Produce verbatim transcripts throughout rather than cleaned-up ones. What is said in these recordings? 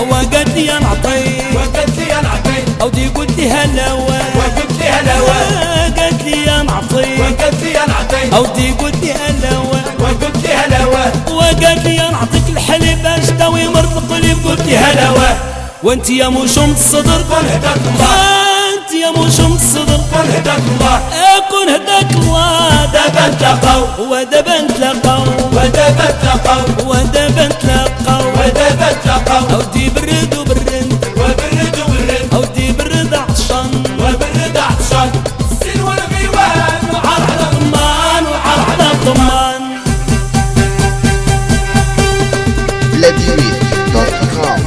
وقالت لي نعطيك وقالت لي نعطيك او دي قلت لي هلا وقلت لي هلا قالت لي نعطيك وقالت لي نعطيك او دي قلت لي هلا وقلت لي هلا وقالت لي نعطيك الحليب باش تاوي مرض قلب قلت لي هلا وانت يا مشوم الصدر قل هداك الله انت يا مشوم الصدر قل هداك الله اكون هداك الله دابا نتلاقاو ودابا نتلاقاو ودابا نتلاقاو ودابا نتلاقاو ودابا نتلاقاو او دي برد وبرد وبرد وبرد او دي برد عطشان وبرد عطشان السن والغيوان وعار على ضمان وعار على ضمان Vladimir دوت كوم.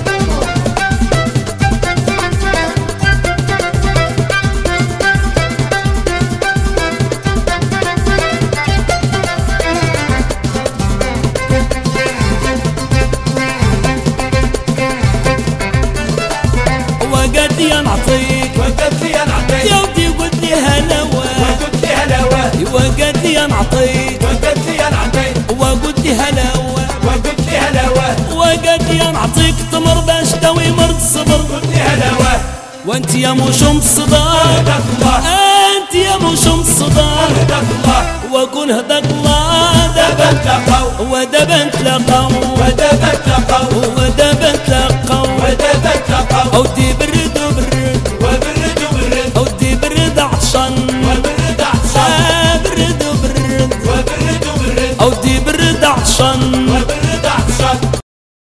وقالت لي نعطيك وقالت لي نعطيك يا ودي قلت لي هلا وقلت لي هلا وقالت لي نعطيك وقالت لي نعطيك وقلت لي هلا وقلت لي هلا وقالت لي نعطيك تمر باش تاوي مرض الصبر قلت لي هلا وانت يا مشوم الصدار هداك الله انت يا مشوم الصدار هداك الله وكون هداك الله دابا نتلاقاو ودابا نتلاقاو ودابا نتلاقاو ودابا نتلاقاو ودابا نتلاقاو او دي برد وبرد وبرد وبرد او دي برد عطشان وبرد عطشان برد وبرد وبرد وبرد او دي برد عطشان